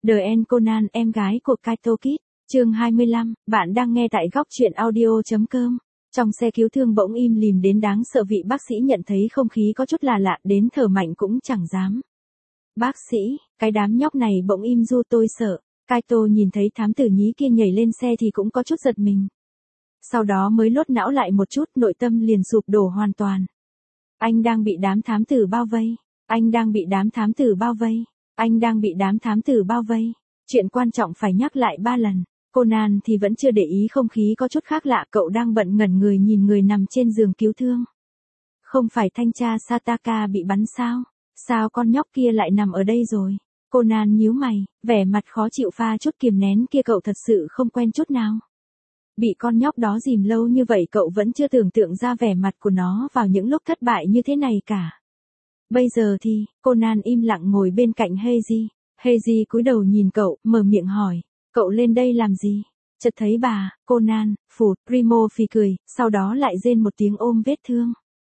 The End Conan, em gái của Kaito Kid. Chương 25, bạn đang nghe tại góc truyện audio.com. Trong xe cứu thương bỗng im lìm đến đáng sợ, vị bác sĩ nhận thấy không khí có chút là lạ đến thở mạnh cũng chẳng dám. Bác sĩ, cái đám nhóc này bỗng im du, tôi sợ. Kaito nhìn thấy thám tử nhí kia nhảy lên xe thì cũng có chút giật mình. Sau đó mới lốt não lại một chút, nội tâm liền sụp đổ hoàn toàn. Anh đang bị đám thám tử bao vây. Anh đang bị đám thám tử bao vây. Anh đang bị đám thám tử bao vây. Chuyện quan trọng phải nhắc lại 3 lần. Conan thì vẫn chưa để ý không khí có chút khác lạ, cậu đang bận ngẩn người nhìn người nằm trên giường cứu thương. Không phải thanh tra Sataka bị bắn sao? Sao con nhóc kia lại nằm ở đây rồi? Conan nhíu mày, vẻ mặt khó chịu pha chút kiềm nén kia, cậu thật sự không quen chút nào. Bị con nhóc đó dìm lâu như vậy cậu vẫn chưa tưởng tượng ra vẻ mặt của nó vào những lúc thất bại như thế này cả. Bây giờ thì, Conan im lặng ngồi bên cạnh Heiji. Heiji cúi đầu nhìn cậu, mở miệng hỏi, cậu lên đây làm gì? Chợt thấy bà, Conan, phụt, Rimo phì cười, sau đó lại rên một tiếng ôm vết thương.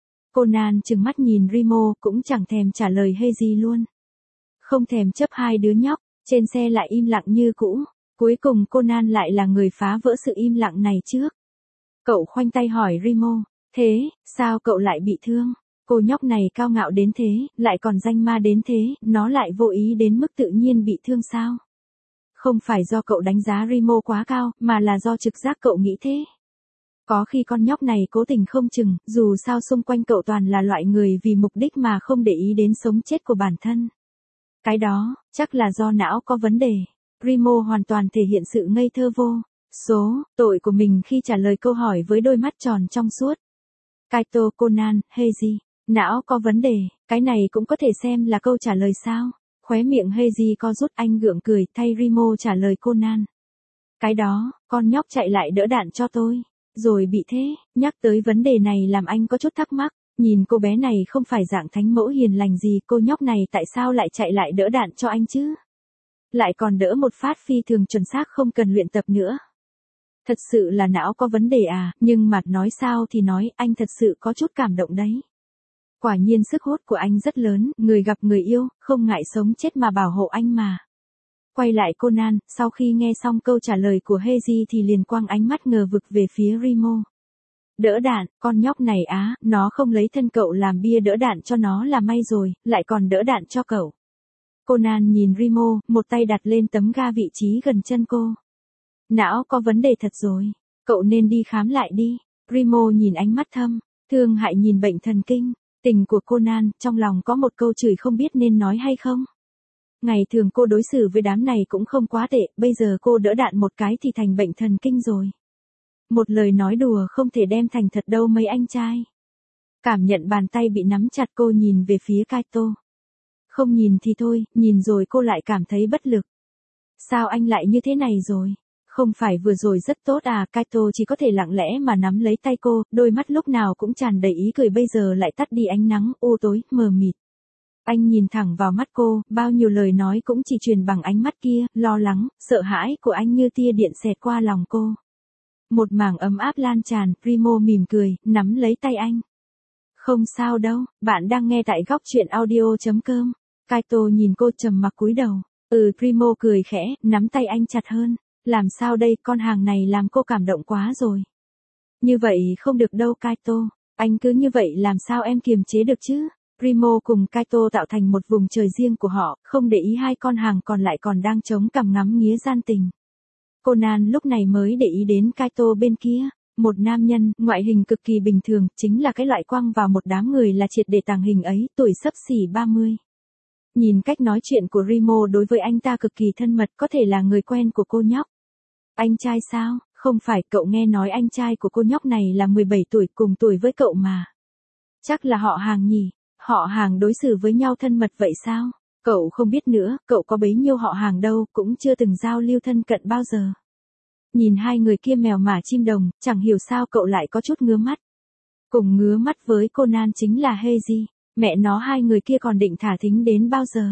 Conan trừng mắt nhìn Rimo, cũng chẳng thèm trả lời Heiji luôn. Không thèm chấp hai đứa nhóc, trên xe lại im lặng như cũ. Cuối cùng Conan lại là người phá vỡ sự im lặng này trước. Cậu khoanh tay hỏi Rimo, thế, sao cậu lại bị thương? Cô nhóc này cao ngạo đến thế, lại còn danh ma đến thế, nó lại vô ý đến mức tự nhiên bị thương sao? Không phải do cậu đánh giá Rimo quá cao, mà là do trực giác cậu nghĩ thế. Có khi con nhóc này cố tình không chừng, dù sao xung quanh cậu toàn là loại người vì mục đích mà không để ý đến sống chết của bản thân. Cái đó, chắc là do não có vấn đề. Rimo hoàn toàn thể hiện sự ngây thơ vô số tội của mình khi trả lời câu hỏi với đôi mắt tròn trong suốt. Kaito, Conan, Heiji, não có vấn đề, cái này cũng có thể xem là câu trả lời sao? Khóe miệng Heiji co rút, anh gượng cười thay Rimo trả lời Conan. Cái đó, con nhóc chạy lại đỡ đạn cho tôi, rồi bị thế. Nhắc tới vấn đề này làm anh có chút thắc mắc. Nhìn cô bé này không phải dạng thánh mẫu hiền lành gì, cô nhóc này tại sao lại chạy lại đỡ đạn cho anh chứ? Lại còn đỡ một phát phi thường chuẩn xác không cần luyện tập nữa. Thật sự là não có vấn đề à, nhưng mà nói sao thì nói, anh thật sự có chút cảm động đấy. Quả nhiên sức hút của anh rất lớn, người gặp người yêu, không ngại sống chết mà bảo hộ anh mà. Quay lại Conan, sau khi nghe xong câu trả lời của Heiji thì liền quăng ánh mắt ngờ vực về phía Rimo. Đỡ đạn, con nhóc này á, nó không lấy thân cậu làm bia đỡ đạn cho nó là may rồi, lại còn đỡ đạn cho cậu. Conan nhìn Rimo, một tay đặt lên tấm ga vị trí gần chân cô. Não có vấn đề thật rồi, cậu nên đi khám lại đi. Rimo nhìn ánh mắt thâm, thương hại nhìn bệnh thần kinh, tình của Conan, trong lòng có một câu chửi không biết nên nói hay không. Ngày thường cô đối xử với đám này cũng không quá tệ, bây giờ cô đỡ đạn một cái thì thành bệnh thần kinh rồi. Một lời nói đùa không thể đem thành thật đâu mấy anh trai. Cảm nhận bàn tay bị nắm chặt, cô nhìn về phía Kaito. Không nhìn thì thôi, nhìn rồi cô lại cảm thấy bất lực. Sao anh lại như thế này rồi? Không phải vừa rồi rất tốt à? Kaito chỉ có thể lặng lẽ mà nắm lấy tay cô, đôi mắt lúc nào cũng tràn đầy ý cười, bây giờ lại tắt đi ánh nắng, u tối, mờ mịt. Anh nhìn thẳng vào mắt cô, bao nhiêu lời nói cũng chỉ truyền bằng ánh mắt kia, lo lắng, sợ hãi của anh như tia điện xẹt qua lòng cô. Một mảng ấm áp lan tràn, Rimo mỉm cười, nắm lấy tay anh. Không sao đâu, bạn đang nghe tại góc truyện audio.com. Kaito nhìn cô trầm mặc cúi đầu. Rimo cười khẽ, nắm tay anh chặt hơn. Làm sao đây, con hàng này làm cô cảm động quá rồi. Như vậy không được đâu Kaito, anh cứ như vậy làm sao em kiềm chế được chứ? Rimo cùng Kaito tạo thành một vùng trời riêng của họ, không để ý hai con hàng còn lại còn đang chống cằm ngắm nghía gian tình. Conan lúc này mới để ý đến Kaito bên kia, một nam nhân, ngoại hình cực kỳ bình thường, chính là cái loại quăng vào một đám người là triệt để tàng hình ấy, tuổi xấp xỉ 30. Nhìn cách nói chuyện của Rimo đối với anh ta cực kỳ thân mật, có thể là người quen của cô nhóc. Anh trai sao? Không phải, cậu nghe nói anh trai của cô nhóc này là 17 tuổi, cùng tuổi với cậu mà. Chắc là họ hàng nhỉ? Họ hàng đối xử với nhau thân mật vậy sao? Cậu không biết nữa, cậu có bấy nhiêu họ hàng đâu, cũng chưa từng giao lưu thân cận bao giờ. Nhìn hai người kia mèo mả chim đồng, chẳng hiểu sao cậu lại có chút ngứa mắt. Cùng ngứa mắt với Conan chính là Heiji, mẹ nó hai người kia còn định thả thính đến bao giờ?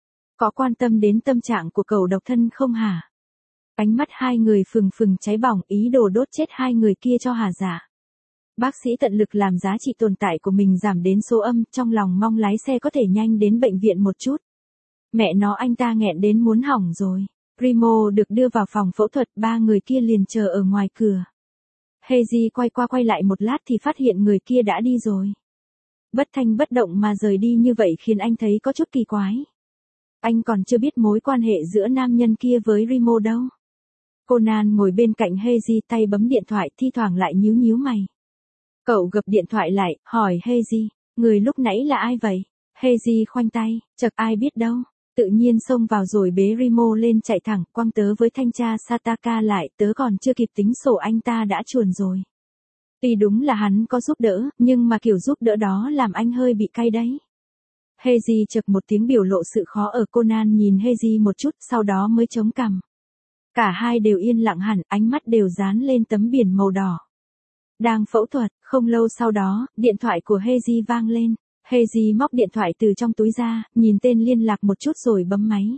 Có quan tâm đến tâm trạng của cậu độc thân không hả? Ánh mắt hai người phừng phừng cháy bỏng, ý đồ đốt chết hai người kia cho hà giả. Bác sĩ tận lực làm giá trị tồn tại của mình giảm đến số âm, trong lòng mong lái xe có thể nhanh đến bệnh viện một chút. Mẹ nó anh ta nghẹn đến muốn hỏng rồi. Remo được đưa vào phòng phẫu thuật, ba người kia liền chờ ở ngoài cửa. Hazy quay qua quay lại một lát thì phát hiện người kia đã đi rồi. Bất thanh bất động mà rời đi như vậy khiến anh thấy có chút kỳ quái. Anh còn chưa biết mối quan hệ giữa nam nhân kia với Remo đâu. Conan ngồi bên cạnh Hazy, tay bấm điện thoại, thi thoảng lại nhíu nhíu mày. Cậu gập điện thoại lại, hỏi Hazy, người lúc nãy là ai vậy? Hazy khoanh tay, chật ai biết đâu. Tự nhiên xông vào rồi bế Remo lên chạy thẳng, quăng tớ với thanh tra Sataka lại, tớ còn chưa kịp tính sổ anh ta đã chuồn rồi. Tuy đúng là hắn có giúp đỡ, nhưng mà kiểu giúp đỡ đó làm anh hơi bị cay đấy. Hazy chực một tiếng, biểu lộ sự khó ở. Conan nhìn Hazy một chút, sau đó mới chống cằm. Cả hai đều yên lặng hẳn, ánh mắt đều dán lên tấm biển màu đỏ. Đang phẫu thuật, không lâu sau đó, điện thoại của Hazy vang lên. Hazy móc điện thoại từ trong túi ra, nhìn tên liên lạc một chút rồi bấm máy.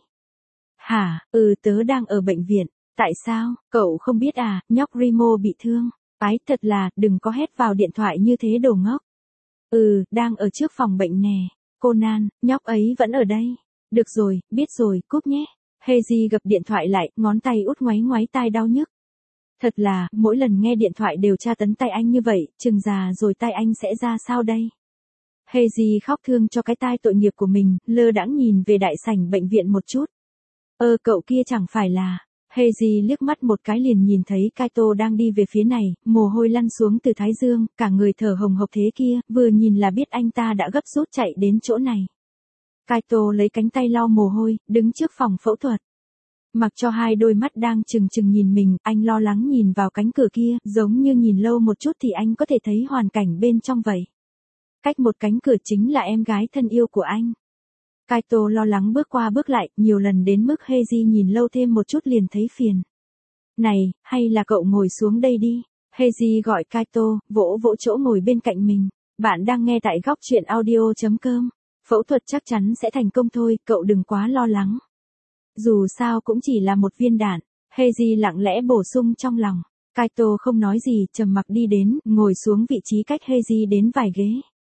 Hả, tớ đang ở bệnh viện. Tại sao, cậu không biết à, nhóc Remo bị thương. Ái thật là, đừng có hét vào điện thoại như thế đồ ngốc. Đang ở trước phòng bệnh nè. Conan, nhóc ấy vẫn ở đây. Được rồi, biết rồi, cúp nhé. Hazy gập điện thoại lại, ngón tay út ngoáy ngoáy tai đau nhức. Thật là, mỗi lần nghe điện thoại đều tra tấn tay anh như vậy, chừng già rồi tay anh sẽ ra sao đây? Hazy khóc thương cho cái tai tội nghiệp của mình, lơ đãng nhìn về đại sảnh bệnh viện một chút. Cậu kia chẳng phải là... Hazy liếc mắt một cái liền nhìn thấy Kaito đang đi về phía này, mồ hôi lăn xuống từ thái dương, cả người thở hồng hộc thế kia, vừa nhìn là biết anh ta đã gấp rút chạy đến chỗ này. Kaito lấy cánh tay lau mồ hôi, đứng trước phòng phẫu thuật. Mặc cho hai đôi mắt đang trừng trừng nhìn mình, anh lo lắng nhìn vào cánh cửa kia, giống như nhìn lâu một chút thì anh có thể thấy hoàn cảnh bên trong vậy. Cách một cánh cửa chính là em gái thân yêu của anh. Kaito lo lắng bước qua bước lại, nhiều lần đến mức Hazy nhìn lâu thêm một chút liền thấy phiền. Này, hay là cậu ngồi xuống đây đi. Hazy gọi Kaito, vỗ vỗ chỗ ngồi bên cạnh mình. Bạn đang nghe tại góc truyện audio.com. Phẫu thuật chắc chắn sẽ thành công thôi, cậu đừng quá lo lắng. Dù sao cũng chỉ là một viên đạn. Hazy lặng lẽ bổ sung trong lòng. Kaito không nói gì, trầm mặc đi đến, ngồi xuống vị trí cách Hazy đến vài ghế.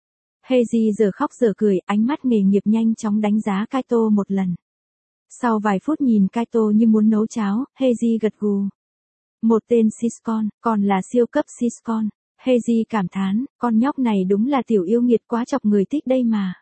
Hazy giờ khóc giờ cười, ánh mắt nghề nghiệp nhanh chóng đánh giá Kaito một lần. Sau vài phút nhìn Kaito như muốn nấu cháo, Hazy gật gù. Một tên Siscon, còn là siêu cấp Siscon. Hazy cảm thán, con nhóc này đúng là tiểu yêu nghiệt quá chọc người thích đây mà.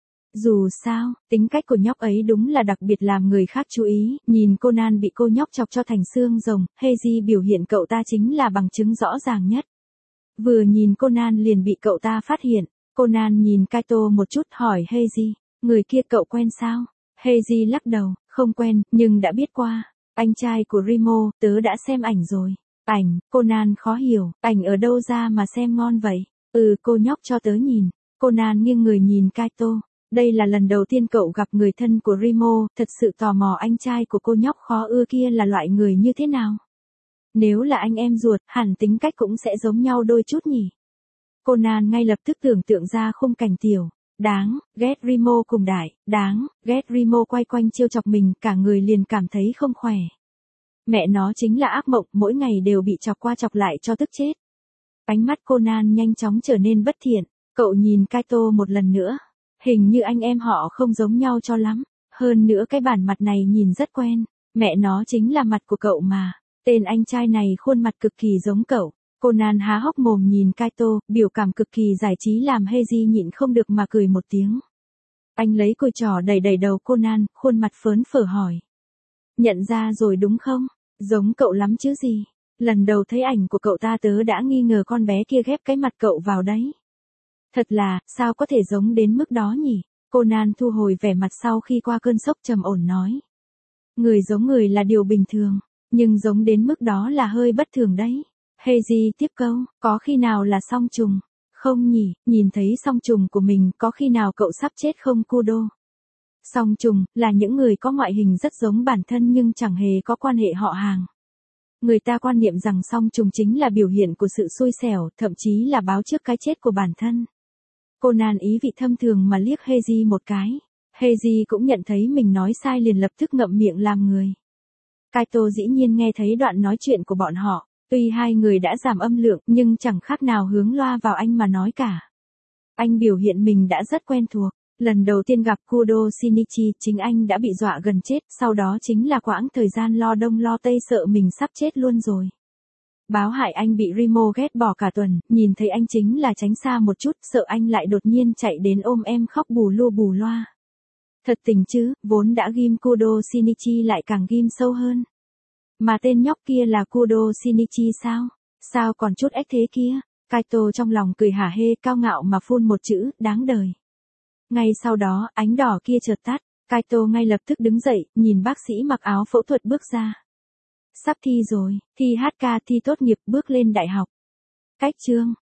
Dù sao, tính cách của nhóc ấy đúng là đặc biệt làm người khác chú ý, nhìn Conan bị cô nhóc chọc cho thành xương rồng, Hazy biểu hiện cậu ta chính là bằng chứng rõ ràng nhất. Vừa nhìn Conan liền bị cậu ta phát hiện. Conan nhìn Kaito một chút hỏi Hazy, người kia cậu quen sao? Hazy lắc đầu, không quen, nhưng đã biết qua. Anh trai của Remo, tớ đã xem ảnh rồi. Ảnh, Conan khó hiểu, ảnh ở đâu ra mà xem ngon vậy? Cô nhóc cho tớ nhìn. Conan nghiêng người nhìn Kaito. Đây là lần đầu tiên cậu gặp người thân của Remo, thật sự tò mò anh trai của cô nhóc khó ưa kia là loại người như thế nào? Nếu là anh em ruột, hẳn tính cách cũng sẽ giống nhau đôi chút nhỉ? Conan ngay lập tức tưởng tượng ra khung cảnh tiểu. Đáng, ghét Remo cùng đại, đáng, ghét Remo quay quanh trêu chọc mình, cả người liền cảm thấy không khỏe. Mẹ nó chính là ác mộng, mỗi ngày đều bị chọc qua chọc lại cho tức chết. Ánh mắt Conan nhanh chóng trở nên bất thiện, cậu nhìn Kaito một lần nữa. Hình như anh em họ không giống nhau cho lắm, hơn nữa cái bản mặt này nhìn rất quen, mẹ nó chính là mặt của cậu mà, tên anh trai này khuôn mặt cực kỳ giống cậu. Conan há hốc mồm nhìn Kaito, biểu cảm cực kỳ giải trí làm Hazy nhịn không được mà cười một tiếng. Anh lấy cùi trỏ đẩy đẩy đầu Conan, khuôn mặt phớn phở hỏi. Nhận ra rồi đúng không? Giống cậu lắm chứ gì? Lần đầu thấy ảnh của cậu ta tớ đã nghi ngờ con bé kia ghép cái mặt cậu vào đấy. Thật là, sao có thể giống đến mức đó nhỉ? Conan thu hồi vẻ mặt sau khi qua cơn sốc trầm ổn nói. Người giống người là điều bình thường, nhưng giống đến mức đó là hơi bất thường đấy. Hazy tiếp câu, có khi nào là song trùng? Không nhỉ, nhìn thấy song trùng của mình, có khi nào cậu sắp chết không Kudo? Song trùng, là những người có ngoại hình rất giống bản thân nhưng chẳng hề có quan hệ họ hàng. Người ta quan niệm rằng song trùng chính là biểu hiện của sự xui xẻo, thậm chí là báo trước cái chết của bản thân. Conan ý vị thâm thường mà liếc Hazy một cái. Hazy cũng nhận thấy mình nói sai liền lập tức ngậm miệng làm người. Kaito dĩ nhiên nghe thấy đoạn nói chuyện của bọn họ. Tuy hai người đã giảm âm lượng nhưng chẳng khác nào hướng loa vào anh mà nói cả. Anh biểu hiện mình đã rất quen thuộc. Lần đầu tiên gặp Kudo Shinichi, chính anh đã bị dọa gần chết, sau đó chính là quãng thời gian lo đông lo tây sợ mình sắp chết luôn rồi. Báo hại anh bị Rimo ghét bỏ cả tuần, nhìn thấy anh chính là tránh xa một chút, sợ anh lại đột nhiên chạy đến ôm em khóc bù lu bù loa. Thật tình chứ, vốn đã ghim Kudo Shinichi lại càng ghim sâu hơn. Mà tên nhóc kia là Kudo Shinichi sao? Sao còn chút ếch thế kia? Kaito trong lòng cười hả hê cao ngạo mà phun một chữ, đáng đời. Ngay sau đó, ánh đỏ kia chợt tắt, Kaito ngay lập tức đứng dậy, nhìn bác sĩ mặc áo phẫu thuật bước ra. Sắp thi rồi, thi hát ca thi tốt nghiệp bước lên đại học. Cách chương